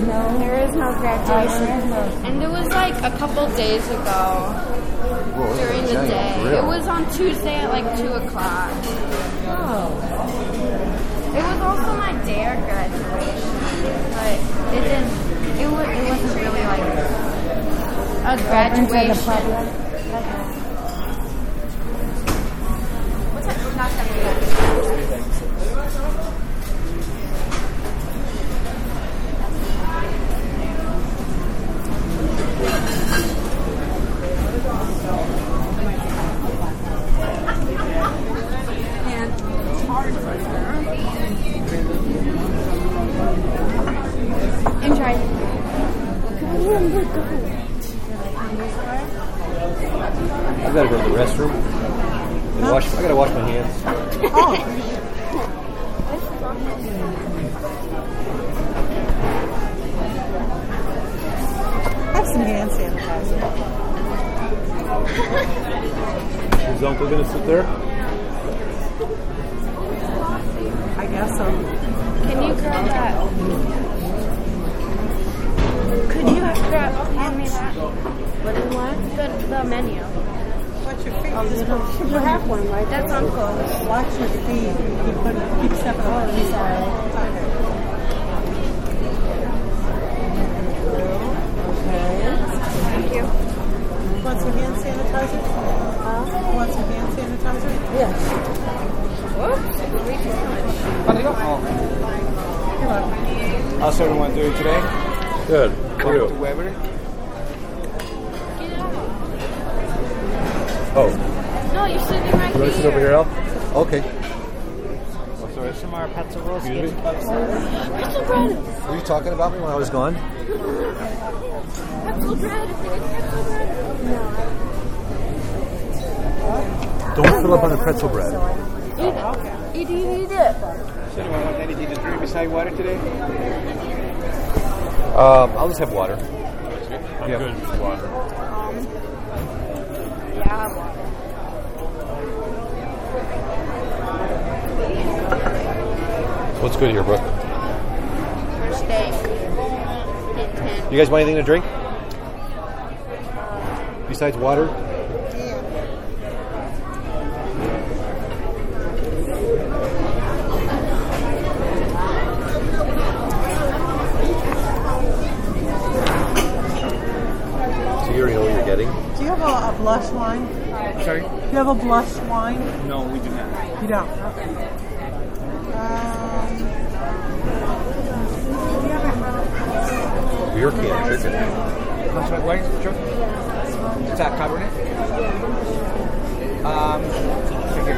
No. There is no graduation. And it was like a couple days ago during the day. It was on Tuesday at like 2 o'clock. Oh. It was also my dare graduation, but it wasn't really like a graduation. What's that? Not that. Enjoy. I gotta go to the restroom. I gotta wash my hands. Oh. Have some hand sanitizer. Is Uncle gonna sit there? I guess so. Can you grab that? Could you hand me that? What do you want? The menu. Watch your feet. You have one, right? That's Uncle's. Watch your feet. Keep stepping on. I'm sorry. Thank you. Want some hand sanitizer? Want some hand sanitizer? Yes. Whoops. How's everyone doing today? Good. Welcome to Weber. Oh, No, you're sitting right you want to sit over here, Al? Okay. So there's some more pretzel rolls. Excuse me? Pretzel bread. Were you talking about me when I was gone? Pretzel bread. Pretzel bread. Don't fill up on the pretzel bread. Eat it. So anyone want anything to drink beside water today? I'll just have water. I'm good with water. Yeah. What's good here, Brooke? For steak. You guys want anything to drink? Besides water? So you already know what you're getting? Do you have a blush wine? Sorry? Do you have a blush wine? No, we do not. You don't? Okay. Beer can, chicken. How's my wine? Sure. Is that Cabernet? Here.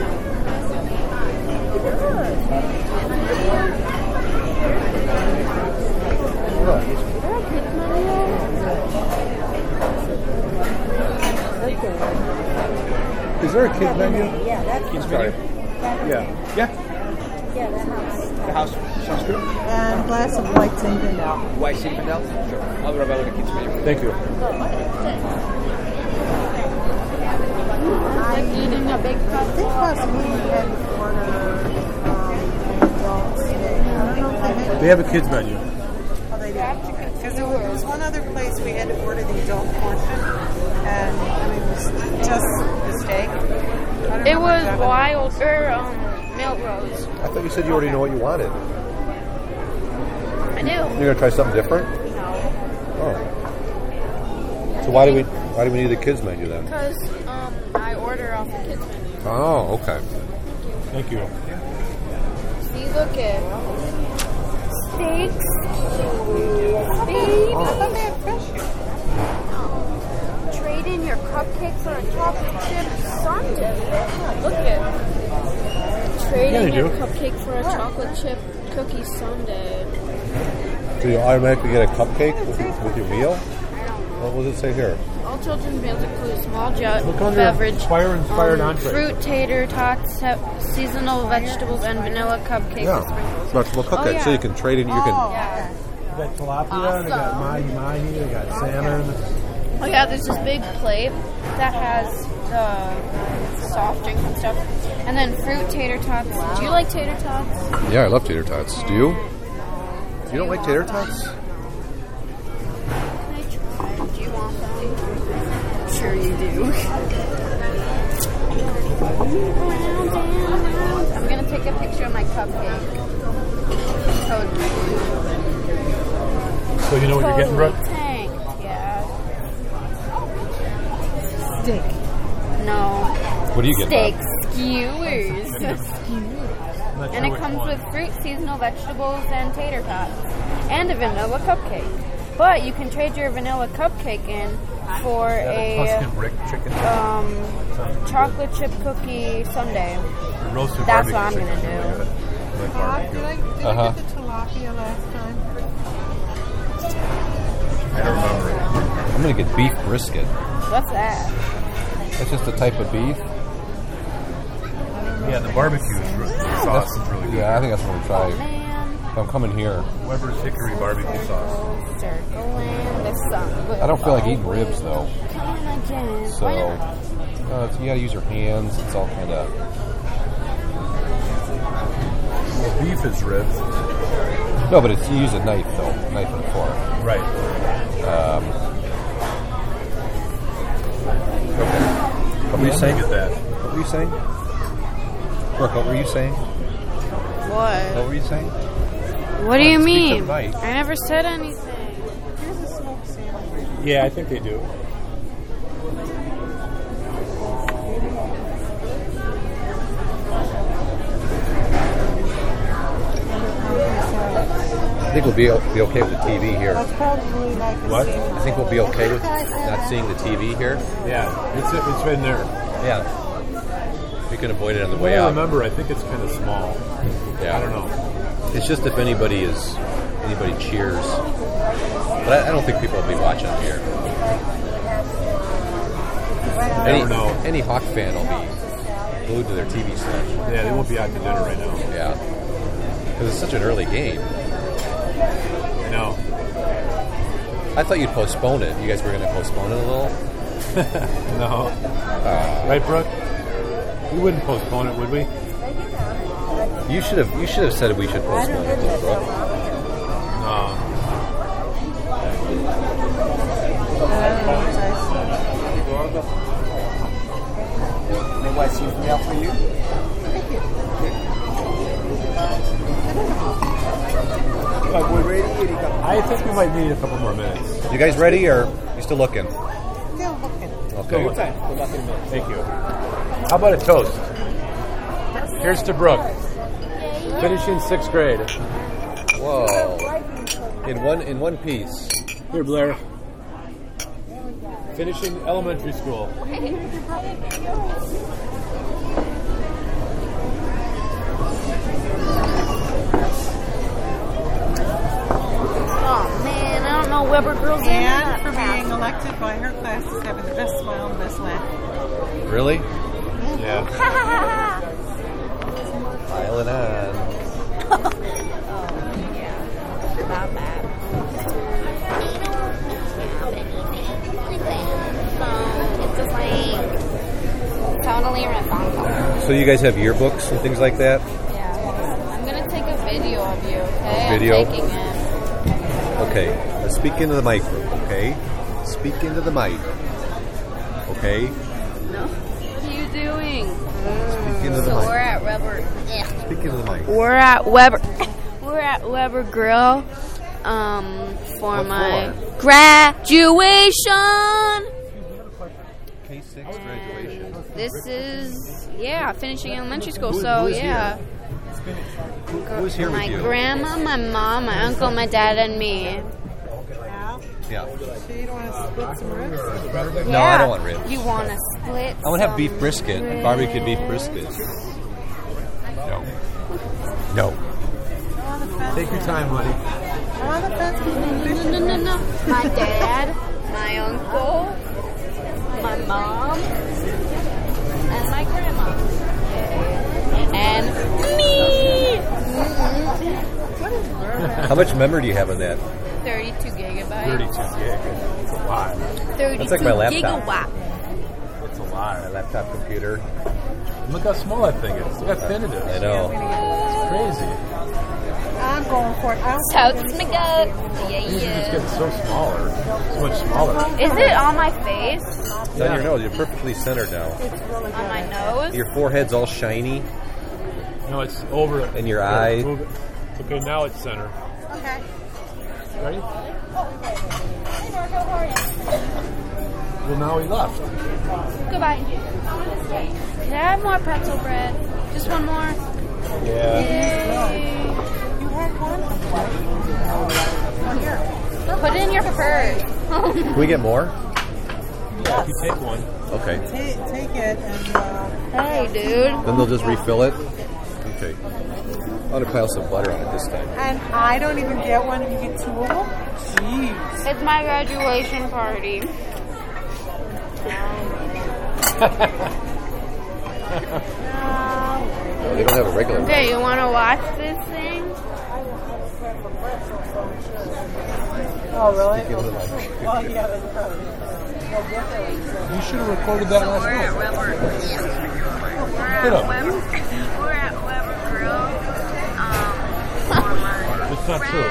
Is there a kid menu? Yeah, that's Kids Sorry. menu? Yeah. Yeah. yeah, that house. The house sounds good. And a glass of white Zinfandel. White Zinfandel? Sure. I'll grab out with the kids menu. Thank you. Like eating a big I think possibly we had to order adult steak. I don't know if They have a kids menu. Oh, they did. Because there was one other place we had to order the adult portion, and I mean, it was just the steak. It was wild Melrose. I thought you said you already know what you wanted. I do. You're gonna try something different? No. Oh. So why do we need the kids menu then? Because I order off the kids menu. Oh, okay. Thank you. See, look at steaks. I thought they had fish here. Trade in your cupcake for a chocolate chip sundae. Look at. Trade Yeah, in they your do. cupcake for a chocolate chip cookie sundae. So you automatically get a cupcake with your meal? What does it say here? All children's meals include small jet Look under beverage, fire-inspired entree. fruit, tater tots, seasonal vegetables, and vanilla cupcakes with sprinkles. Vegetable cupcake. Oh, yeah. So you can trade in. You can. Yeah. They got tilapia, they got mahi-mahi, they got salmon. Oh yeah, there's this big plate that has the soft drinks and stuff, and then fruit tater tots. Do you like tater tots? Yeah, I love tater tots. Do you? You don't like tater tots? awesome. Sure you do. I'm gonna take a picture of my cupcake. Totally. So you know what you're getting, Brooke? Tanked, yeah. Steak. No. What do you get? Steak Bob? skewers. And it comes with fruit, seasonal vegetables, and tater tots. And a vanilla cupcake. But you can trade your vanilla cupcake in for a Tuscan Rick chicken. chocolate chip cookie sundae. The roasted That's barbecue what I'm chicken gonna is do. really good. Like Did barbecue. I get the tilapia last time? I don't remember it. I'm gonna get beef brisket. What's that? That's just a type of beef. Yeah, the barbecue is really, the sauce is really good. Yeah, I think that's what I'm gonna try. Man. If I'm coming here. Weber's hickory barbecue sauce. Circling the sun. I don't feel like eating ribs though. Come again. So you gotta use your hands. It's all kind of. Well, beef is ribs. No, but you use a knife though, knife and fork. Right. Okay. What were you saying? Get that. What were you saying? Brooke, what were you saying? What? What were you saying? What do you Speak to mean? the mic. I never said anything. Here's a smoked salmon. Yeah, I think they do. I think we'll be okay with the TV here. That's probably like a What? salmon. I think we'll be okay with not seeing the TV here. Yeah, it's in there. Yeah. We can avoid it on the Well, way I out. remember, I think it's kind of small. Yeah. I don't know. It's just if anybody cheers. But I don't think people will be watching here. never know. Any Hawk fan will be glued to their TV set. Yeah, they won't be out to dinner right now. Yeah. Because it's such an early game. I know. I thought you'd postpone it. You guys were going to postpone it a little? No. Right, Brooke? We wouldn't postpone it, would we? You should have said we should postpone it, though, Brooke. No. What's mail for you? I think we might need a couple more minutes. You guys ready, or you still looking? Still looking. Okay. Thank you. How about a toast? Here's to Brooke. Finishing 6th grade. Whoa. In one piece. Here, Blair. Finishing elementary school. Oh man, I don't know Weber girls in And that for fast. being elected by her class as having the best smile and best laugh. Really? Yeah. Pile it on. Not bad. It's just like totally responsible. So you guys have yearbooks and things like that? Yeah. I'm gonna take a video of you, okay? Video? I'm taking it. Okay. Now speak into the mic, okay? Speak into the mic. Okay? No? What are you doing? Speak into the So mic. we're at Weber. Yeah. Speak into the mic. We're at Weber. We're at Weber Grill. For What my for? graduation. K6 graduation. This is finishing elementary school. Who- So who is yeah. Who's here My with you? grandma, my mom, my uncle, my dad, and me. Al, Yeah. so you don't want to split some ribs? No, I don't want ribs. You want to split? I want to have some beef brisket, barbecue beef brisket. No. No. Take your time, buddy. On the fence between fish No, no, no. My dad, my uncle, my mom, and my grandma. And me! How much memory do you have in that? 32 gigabytes. 32 gig. It's a lot. 32 That's like my laptop. gigawatt. It's a lot. My laptop computer. Look how small that thing is. Look how thin it is. I know. It's crazy. I'm going for it. Totes me up. These are just Yeah. getting so smaller. So much smaller. Is it on my face? It's on your nose. You're perfectly centered now. On my nose? Your forehead's all shiny. No, it's over. And your eye. Move it. Okay, now it's center. Okay. Ready? Well, now he left. Goodbye. Can I have more pretzel bread? Just one more? Yeah. Yay. You had one? One here. Put it in your purse. Can we get more? Yeah, if you take one. Okay. Take it and Hey, dude. Then they'll just refill it? Okay. I'll pile some butter on it this time. and I don't even get one and you get two of them? Jeez. It's my graduation party. They don't have a regular one. Okay, you want to watch this thing? Oh, really? Give it a like. Well, yeah, that's probably. You should have recorded that last night. Get up. We're at Weber Grill It's not true.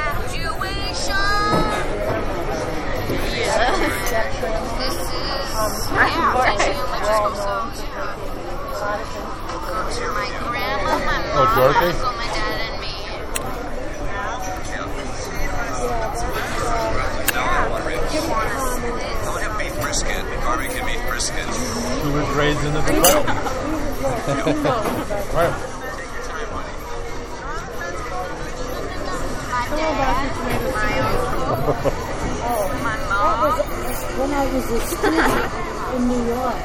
This is my grandma, my mom, Oh, Dorothy? my uncle, my dad, and me. I'll have beef brisket, barbecue beef brisket. She was raised in the Detroit. Right. My dad, my uncle, my mom, When I was a student in New York,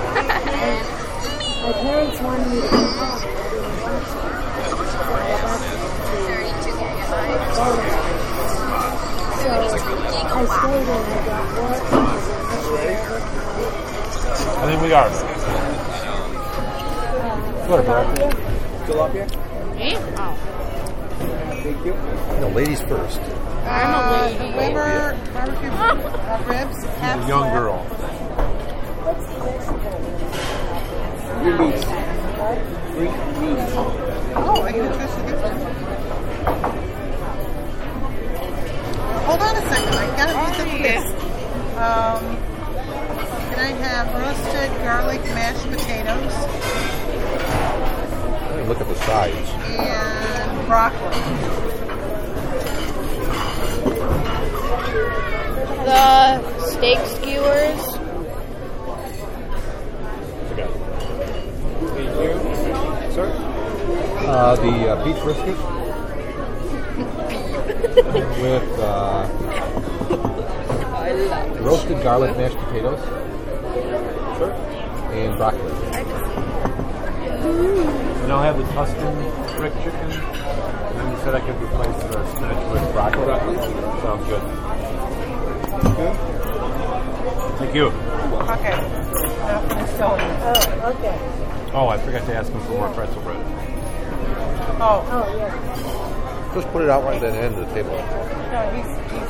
my parents wanted me to come home. So I stayed and I got work. I think we are. Good, bro. Me? Oh. No, ladies first. I'm a lady. Weber barbecue ribs. She's a young girl. Oh, I can trust you. Hold on a second. I gotta piece of this. Can I have roasted garlic mashed potatoes Look at the size. and broccoli? The steak skewers. The beef brisket with roasted garlic mashed potatoes and broccoli. And I'll have the Tuscan brick chicken. And then you said I could replace the spinach with broccoli. Sounds good. Thank you. Okay. Oh, okay. Oh, I forgot to ask him for more pretzel bread. Oh, Oh, yeah. Just put it out right at the end of the table. no, he's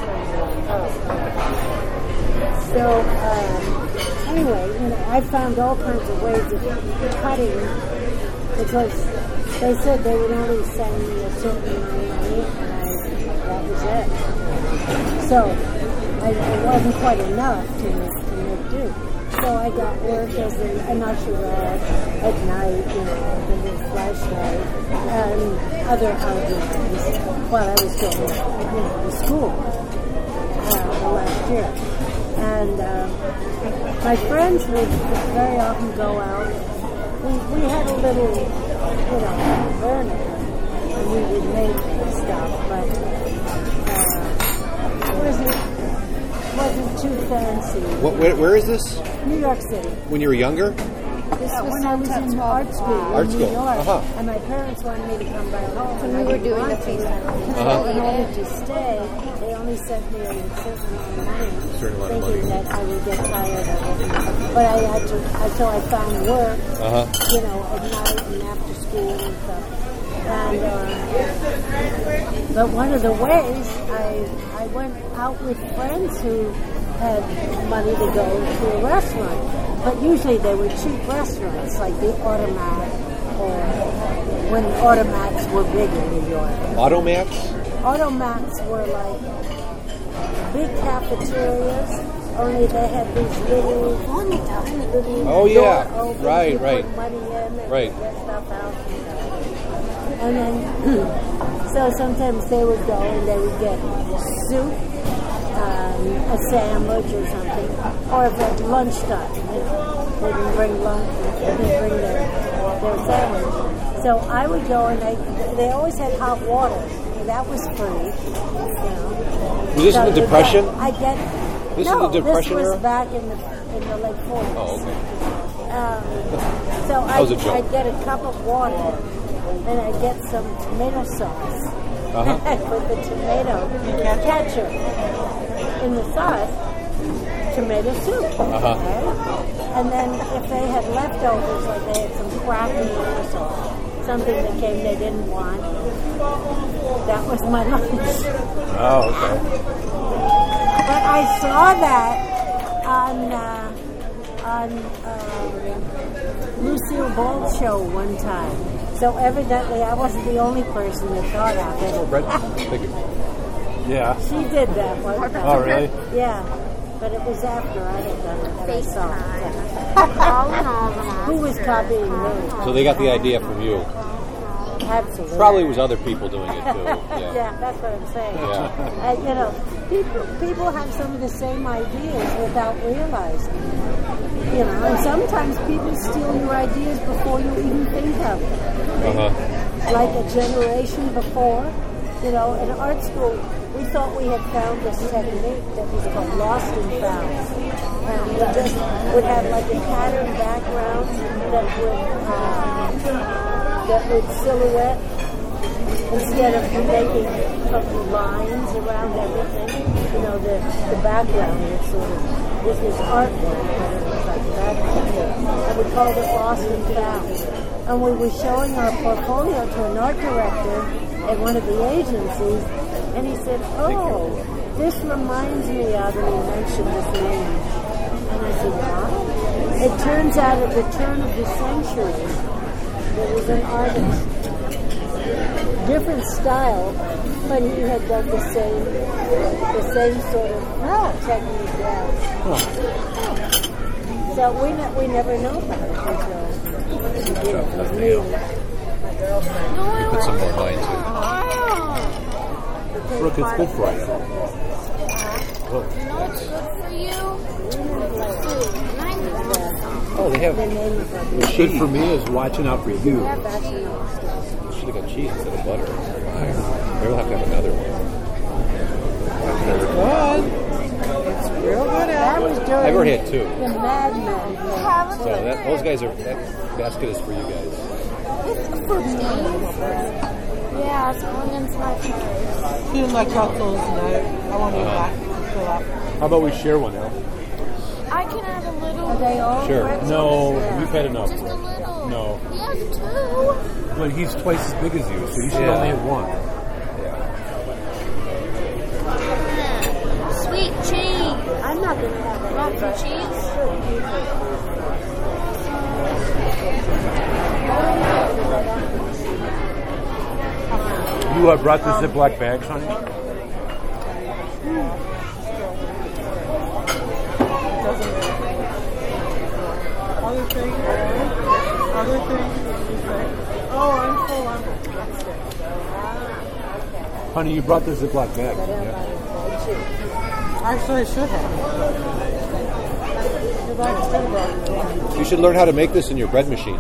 So, anyway, I found all kinds of ways of cutting because they said they would only send me a certain amount of money and that was it. So, it wasn't quite enough to make do. So I got work as an usher at night, in the flashlight, and other outings while I was going to school last year. And my friends would very often go out. We had a little, burner, and we would make stuff, but it wasn't too fancy. Where is this? New York City. When you were younger? This was when I was in art school Art in school, New York, uh-huh. and my parents wanted me to come back home. When and we I were doing didn't the want to. FaceTime. So in order to stay, they only sent me a certain amount of money, Certain amount of thinking money. that I would get tired of it. But I had to, so I found work, at night and after school and stuff. And but one of the ways I went out with friends who had money to go to a restaurant, but usually they were cheap restaurants like the Automat, or when automats were big in New York. Automats? Automats were like big cafeterias, only they had these little Oh, yeah. door open, Right, you right. put money in and Right. get stuff out. And then, so sometimes they would go and they would get soup, a sandwich or something, or if at lunchtime, they didn't bring lunch, they didn't bring their sandwich. So I would go and they always had hot water. That was free. Was this in the Depression? I get. This no, is the Depression this was era? back in the late 40s. Oh, okay. So was a joke. I'd get a cup of water and I'd get some tomato sauce. Uh-huh. I put the tomato ketchup in the sauce, tomato soup. Uh-huh. Okay? And then if they had leftovers, like they had some crackers or something that came they didn't want, that was my lunch. Oh, okay. But I saw that on Lucille Ball's show one time. So evidently I wasn't the only person that thought of it. Yeah. She did that one time. Oh, really? Yeah. But it was after I had done it that I saw it. Who was copying me? So they got the idea from you. Absolutely. Probably was other people doing it too. Yeah. Yeah, that's what I'm saying. Yeah. People have some of the same ideas without realizing. And sometimes people steal your ideas before you even think of it. Uh-huh. Like a generation before, in art school, we thought we had found this technique that was called lost and found. And we just would have like a pattern background that would silhouette instead of making lines around everything. The background was sort of, this was artwork, but it was like that. And we called it lost and found. And we were showing our portfolio to an art director at one of the agencies, and he said, "Oh, this reminds me of," and he mentioned this name. And I said, "What?" It turns out at the turn of the century, there was an artist, different style, but he had done the same sort of technique. So we never know about it until it was me. You put some more mine too. Brooke, it's good for you. You know what's good for you? Food. Oh, they have. What's good for me is watching out for you. Should have got cheese instead of butter. Maybe we'll have to have another one. Good. It's real good That out. was during I've already had two. the Mad Men. So those guys are, that basket is for you guys. Yeah, it's going into my purse. Feeling like pretzels and I want to eat that. Fill up. How about we share one, Al? I can have a little. Are they all Sure. pretzels? No, Yeah. you've had enough. Just a little. No. He has two. But he's twice as big as you, so you should Yeah. only have one. Sweet cheese. I'm not going to have it. Want some cheese? You brought the Ziploc bags, honey? Other things. Oh, I'm full. Honey, you brought the Ziploc bag. Yeah. Actually, I should have. You should learn how to make this in your bread machine.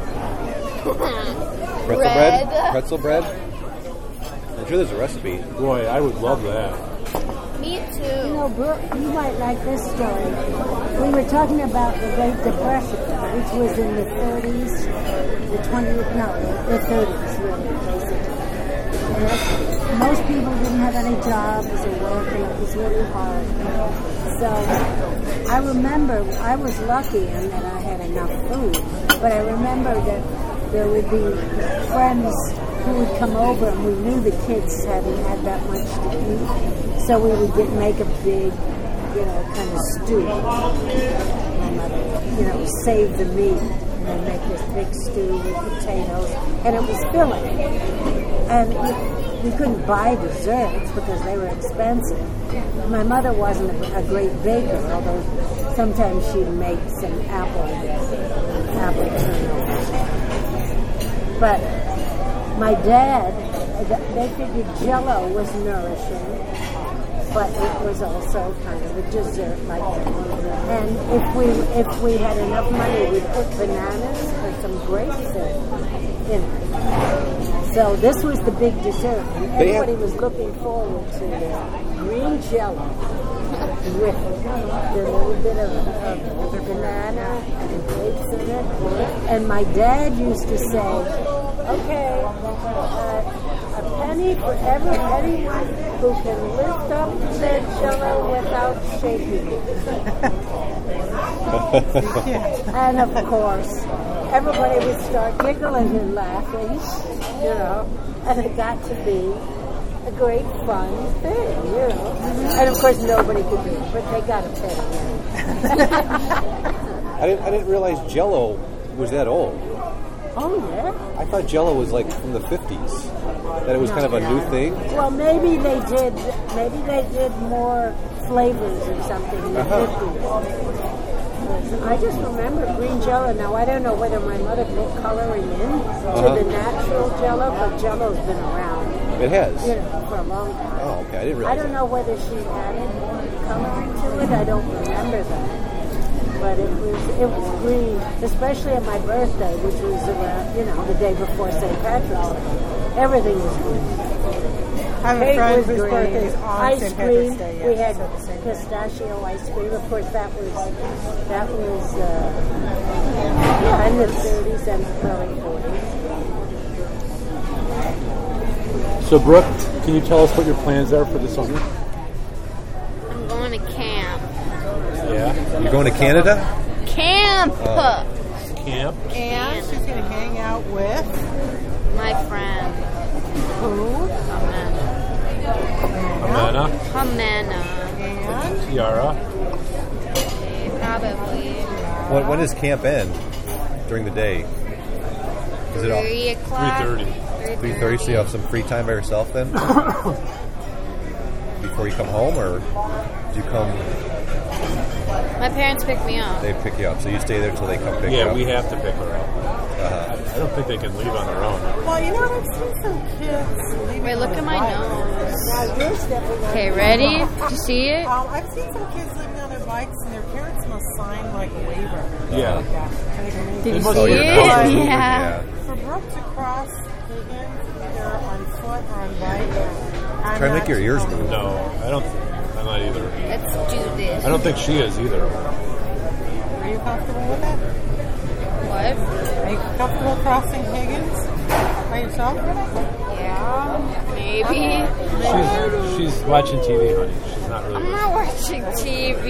Pretzel bread? I'm sure there's a recipe. Boy, I would love that. Me too. Brooke, you might like this story. We were talking about the Great Depression, which was in the 30s, the 30s, really, basically. And most people didn't have any jobs or work, and it was really hard. So I remember I was lucky in that I had enough food, but I remember that there would be friends who would come over, and we knew the kids hadn't had that much to eat, so we would make a big, kind of stew. My mother, save the meat, and then make this big stew with potatoes, and it was filling. And we couldn't buy desserts because they were expensive. My mother wasn't a great baker, although sometimes she'd make some apple turnovers. But my dad, they figured Jell-O was nourishing, but it was also kind of a dessert like that. And if we had enough money, we'd put bananas or some grapes in it. So this was the big dessert. And everybody was looking forward to this green Jell-O with a little bit of banana and grapes in it. And my dad used to say, okay, a penny for anyone who can lift up their Jell-O without shaking it. And of course, everybody would start giggling and laughing, and it got to be a great fun thing, And of course, nobody could do it, but they got a penny. I didn't realize Jell-O was that old. Oh, yeah? I thought Jell-O was like from the 50s. That it was kind of a new thing. Well, maybe they did more flavors or something in the 50s. I just remember green Jell-O. Now, I don't know whether my mother put coloring in to the natural Jell-O, but Jell-O's been around. It has? For a long time. Oh, okay. I didn't realize I don't know whether she added coloring to it. I don't remember that. But it was green, especially on my birthday, which was around, the day before St. Patrick's Day. Everything was green. I have a friend whose birthday is on Ice St. cream. Patrick's Day. We had pistachio ice cream. Of course, that was in the 30s and early 40s. So, Brooke, can you tell us what your plans are for the summer? I'm going to camp. Yeah. You're going to Canada? Camp! Camp? And she's going to hang out with my friend. who? Amanda? Hamana. And Tiara? Probably. When does camp end? During the day? Is it 3 o'clock. 3:30. 3:30? So you have some free time by yourself then? Before you come home, or do you come? My parents pick me up. They pick you up, so you stay there till they come pick you Yeah, up. we have to pick her up. I don't think they can leave on their own. well, you know what? I've seen some kids leaving. Wait, look on at a my bike. nose. Okay, ready? Did you see it? I've seen some kids leaving on their bikes, and their parents must sign like a waiver. Yeah. Like that. So they can leave. Did you must see be it? covered. Yeah. For Brooke to cross Higgins either on foot or on bike, I'm Try to make not your ears sure. move. No, I'm not either. Let's do this. I don't think she is either. Are you comfortable with it? What? Are you comfortable crossing Higgins by yourself? Yeah, maybe. She's watching TV, honey. She's not really. I'm not watching TV.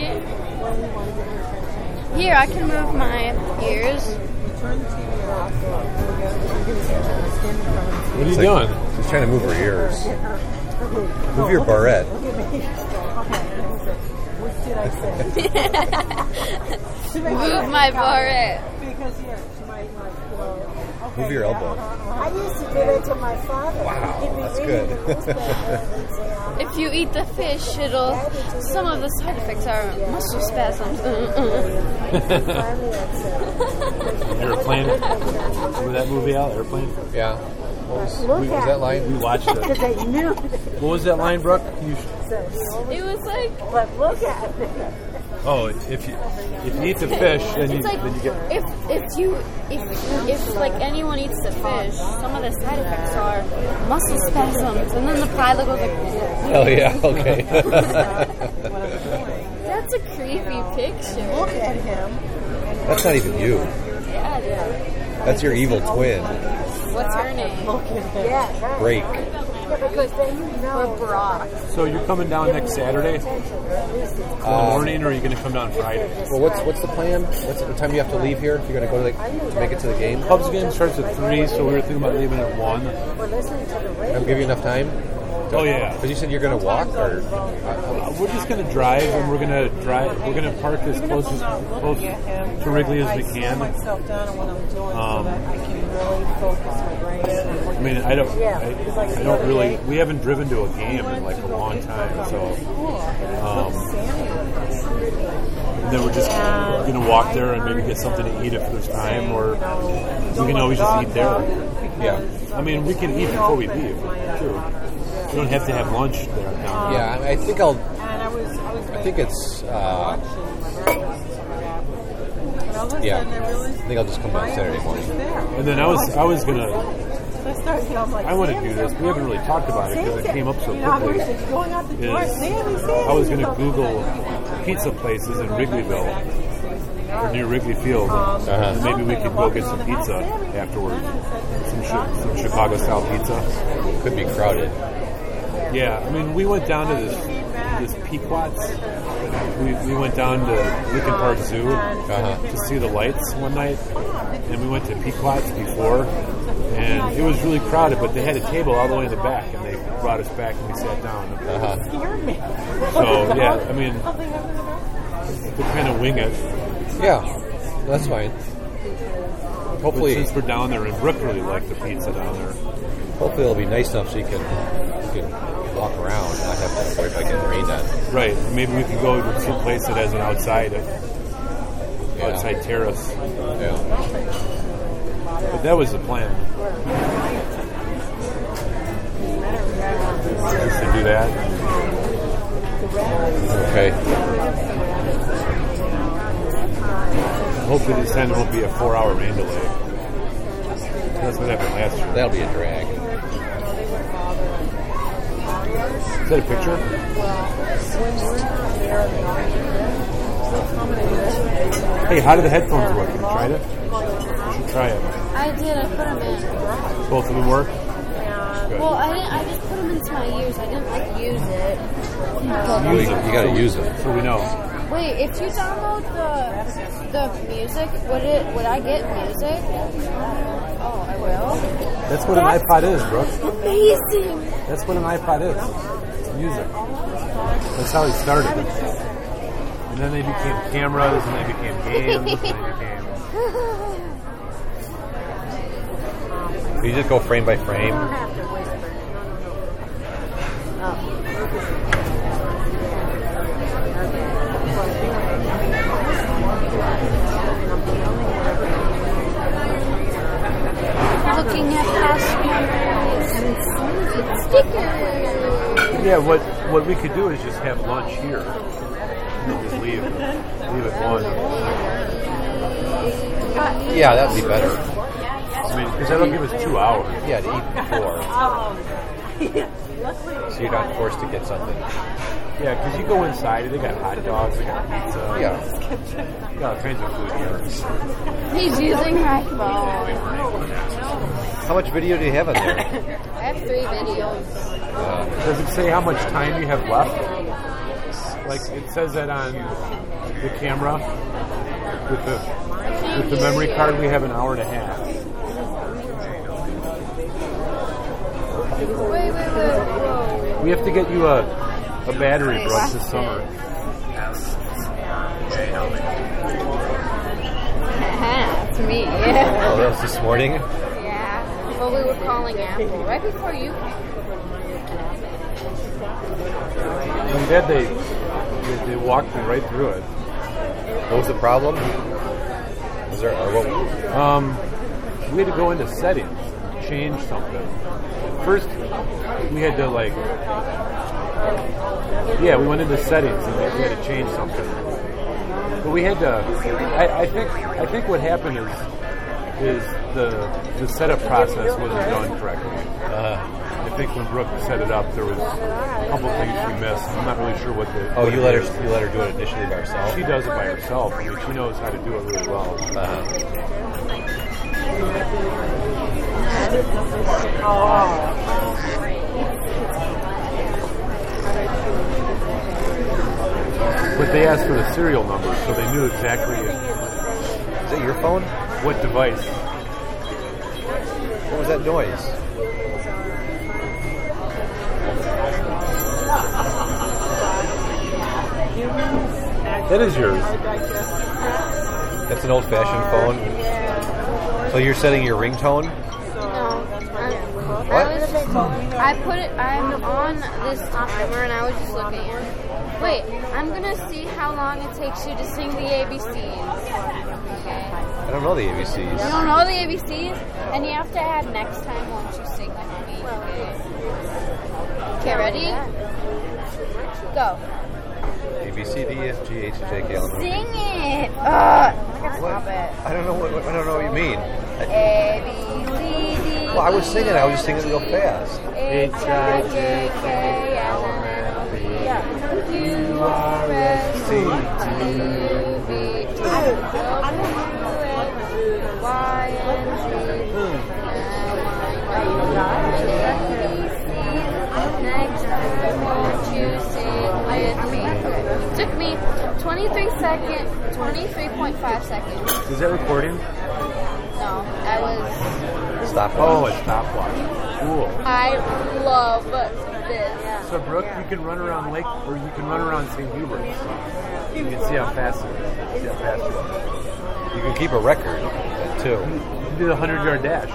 Here, I can move my ears. Turn the TV off. What are you It's doing? like, she's trying to move her ears. Move your barrette. What did I say? Move my barrette. Because here, she might like, okay. Move your elbow. I used to do it to my father. Wow, He'd be that's reading good. the newspaper and say, If you eat the fish, some of the side effects are muscle spasms. finally that's Airplane? Remember that movie, Al? Airplane? Yeah. What was Look at that line? We watched it. because they knew. What was that line, Brooke? It was like, But look at it. Oh, if you eat the fish, then you it's like get. if like anyone eats the fish, some of the side effects are muscle spasms, and then the pilot goes like, Oh yeah. Okay. "That's a creepy picture." Look at him. That's not even you. Yeah, it is. That's your evil twin. What's her name? Yeah, right. Break. Yeah, because then you know. Or Brock. So you're coming down next Saturday in the morning, or are you going to come down Friday? Well, what's the plan? What time do you have to leave here if you're going to go to to make it to the game? Cubs game starts at 3, so we were thinking about leaving at 1. We're listening to the radio. I'll give you enough time. Oh yeah. Because you said you're going to walk, or We're just going to drive, and we're going to park as close to Wrigley as we can. Myself down and what I'm doing so that I can really focus my brain. I mean, I don't really. We haven't driven to a game in like a long time, so. And then we're just going to walk there and maybe get something to eat if there's time, or we can always just eat there. Yeah. I mean, we can eat before we leave, too. We don't have to have lunch there now. Yeah, I think I think it's. Yeah, I think I'll just come back Saturday morning. And then I was gonna. I want to do this. We haven't really talked about it because it came up so quickly. I was going to Google pizza places in Wrigleyville or near Wrigley Field, and maybe we could go get some pizza afterwards. Some Chicago-style pizza. Could be crowded. Yeah, I mean, we went down to this Pequot's. We went down to Lincoln Park Zoo to see the lights one night, and we went to Pequot's before, and it was really crowded, but they had a table all the way in the back, and they brought us back and we sat down. So, yeah, I mean, we kind of wing it. Yeah, that's fine. Hopefully, but since we're down there, and Brooke really liked the pizza down there. Hopefully it'll be nice enough so you can walk around and not have to worry about getting rained on. Right. Maybe we can go to some place that has an outside terrace. Yeah. But that was the plan. Just to do that. Okay. Hopefully this time it won't be a 4-hour rain delay. That's what happened last year. That'll be a drag. Is that a picture? Hey, how do the headphones work? Have you tried it? You should try it. I did. I put them in. Both of them work? Good. Well, I just put them into my ears. I didn't use it. You got to use it. So we know. Wait, if you download the music, would I get music? Oh, I will. That's what an iPod is, Brooke. Amazing. That's what an iPod is. It's music. That's how he started it. And then they became cameras, and they became games, and they became... You just go frame by frame. Looking at passwords, stickers. Yeah, what we could do is just have lunch here. And just leave at 1. Yeah, that'd be better. I mean, because that'll give us 2 hours. Yeah, to eat before. So you're not forced to get something. Yeah, because you go inside and they got hot dogs, they got pizza. Yeah. They got all kinds of food here. He's using my phone. How much video do you have on there? I have 3 videos. Does it say how much time you have left? Like, it says that on the camera. With the memory card, we have an hour and a half. Wait. Whoa. We have to get you a battery, Brooke, this summer. It's me. Oh, that was this morning? Yeah. Well, we were calling Apple right before you came. I'm glad they walked me right through it. What was the problem? Was there we had to go into settings and change something. First, we had to we went into settings and we had to change something. But we had to. I think what happened is the setup process wasn't done correctly. I think when Brooke set it up, there was a couple things she missed. I'm not really sure what the. Oh, you let her do it initially by herself. She does it by herself. I mean, she knows how to do it really well. But they asked for the serial number, so they knew exactly. Is that your phone? What device? What was that noise? That is yours. That's an old-fashioned phone. So you're setting your ringtone? No. What? I'm on this timer and I was just looking at it. Wait, I'm gonna see how long it takes you to sing the ABCs. Okay. I don't know the ABCs. You don't know the ABCs? And you have to add next time once you sing with me. Okay, ready? Go. A, B, C, D, E, F, G, H, J, K, L, M, N, O, P. Sing it! Stop it. I don't know what you mean. A, B, C, D. Well, I was singing. I was just singing real fast. H, I, J, K, L, M, N, O, P, Q, R, S, T, U, V, W, Y, and Z. Next, I want you sing with me. Okay. Took me 23.5 seconds. Is that recording? No, I was. Stopwatch. Oh, a stopwatch. Cool. I love this. So, Brooke, you can run around Lake, or you can run around St. Hubert's. You can see how fast it is. See how fast it is. You can keep a record, too. You did a 100-yard dash.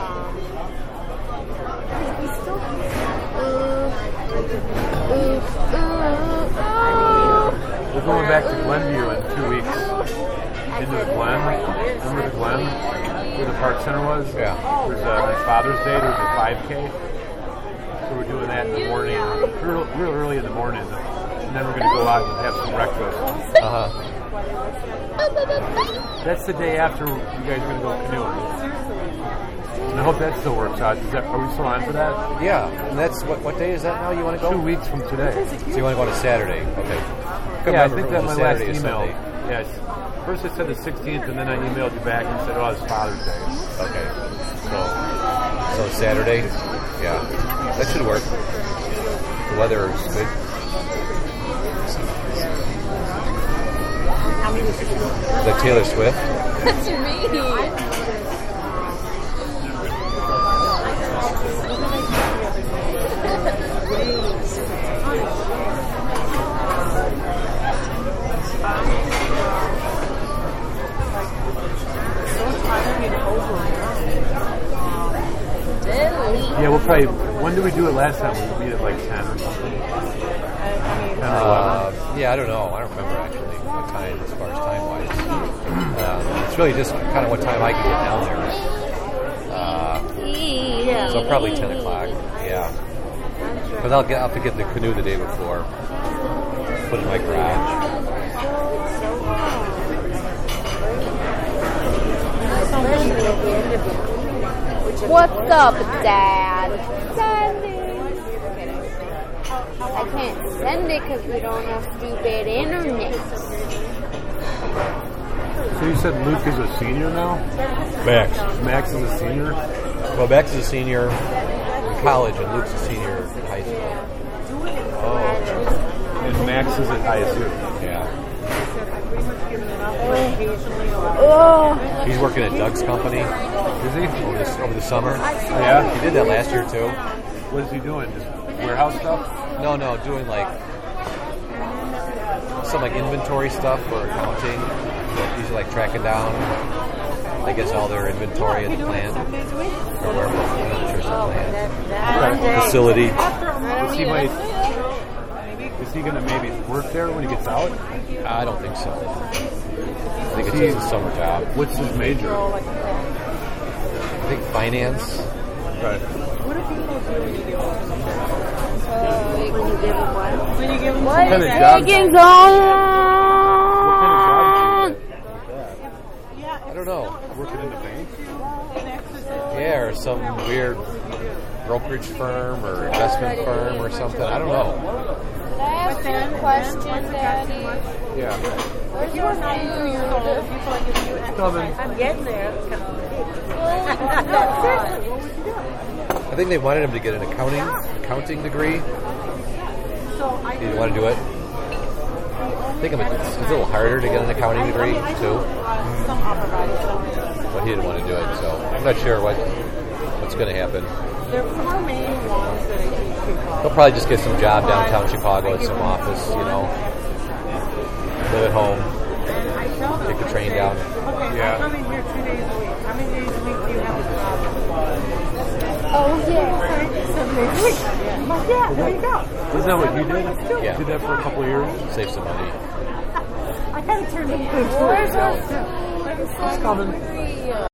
We're going back to Glenview in 2 weeks. Into the Glen. Remember the Glen? Where the park center was? Yeah. There's on Father's Day, there's a 5K. So we're doing that in the morning, real early in the morning. And then we're going to go out and have some breakfast. Uh-huh. That's the day after you guys are going to go canoeing. And I hope that still works out. Are we still on for that? Yeah. And that's, what day is that now you want to go? 2 weeks from today. So you want to go on a Saturday. Okay. Yeah, I think that my last Saturday or email. Sunday. Yeah, first it said the 16th, and then I emailed you back and said, oh, it's Father's Day. Okay. So Saturday? Yeah. That should work. The weather is good. Is that Taylor Swift? That's me. Yeah, we'll probably. When did we do it last time? We meet at like 10 or something. 10 or 11. Yeah, I don't know. I don't remember actually what time, as far as time-wise. It's really just kind of what time I can get down there. So probably 10 o'clock. Yeah. Because I'll have to get the canoe the day before. Put it in my garage. What's up, Dad? Send it. I can't send it because we don't have stupid internet. So you said Luke is a senior now? Max is a senior? Well, Max is a senior in college and Luke's a senior in high school. Oh. And Max is at ISU. Yeah. Oh. He's working at Doug's company. Is he? Over the summer. Yeah? He did that last year too. What is he doing? Just warehouse stuff? No, doing like some like inventory stuff for accounting. He's like tracking down, I guess, all their inventory at the plant. Or wherever the plant. Facility. Is he going to maybe work there when he gets out? I don't think so. I think it's just a summer job. What's his major? I think finance. Right. What do people do when you give them? When you give them What kind of job? taking so long? I don't know. Working in the bank? Yeah, or some weird brokerage firm or investment firm or something. I don't know. Can I ask you a question, Daddy? Yeah. Where's your food? I'm getting there. I think they wanted him to get an accounting degree. He didn't want to do it. I think it's a little harder to get an accounting degree too. But he didn't want to do it, so I'm not sure what's going to happen. There are four main ones that I teach people. He'll probably just get some job downtown Chicago at some office, live at home, take the train down. Okay, Yeah. I'm coming here 2 days a week. How many days a week do you have Isn't that what you did? Yeah. You did that for a couple of years? Save some money. I kind of turned into a Where's our It's coming.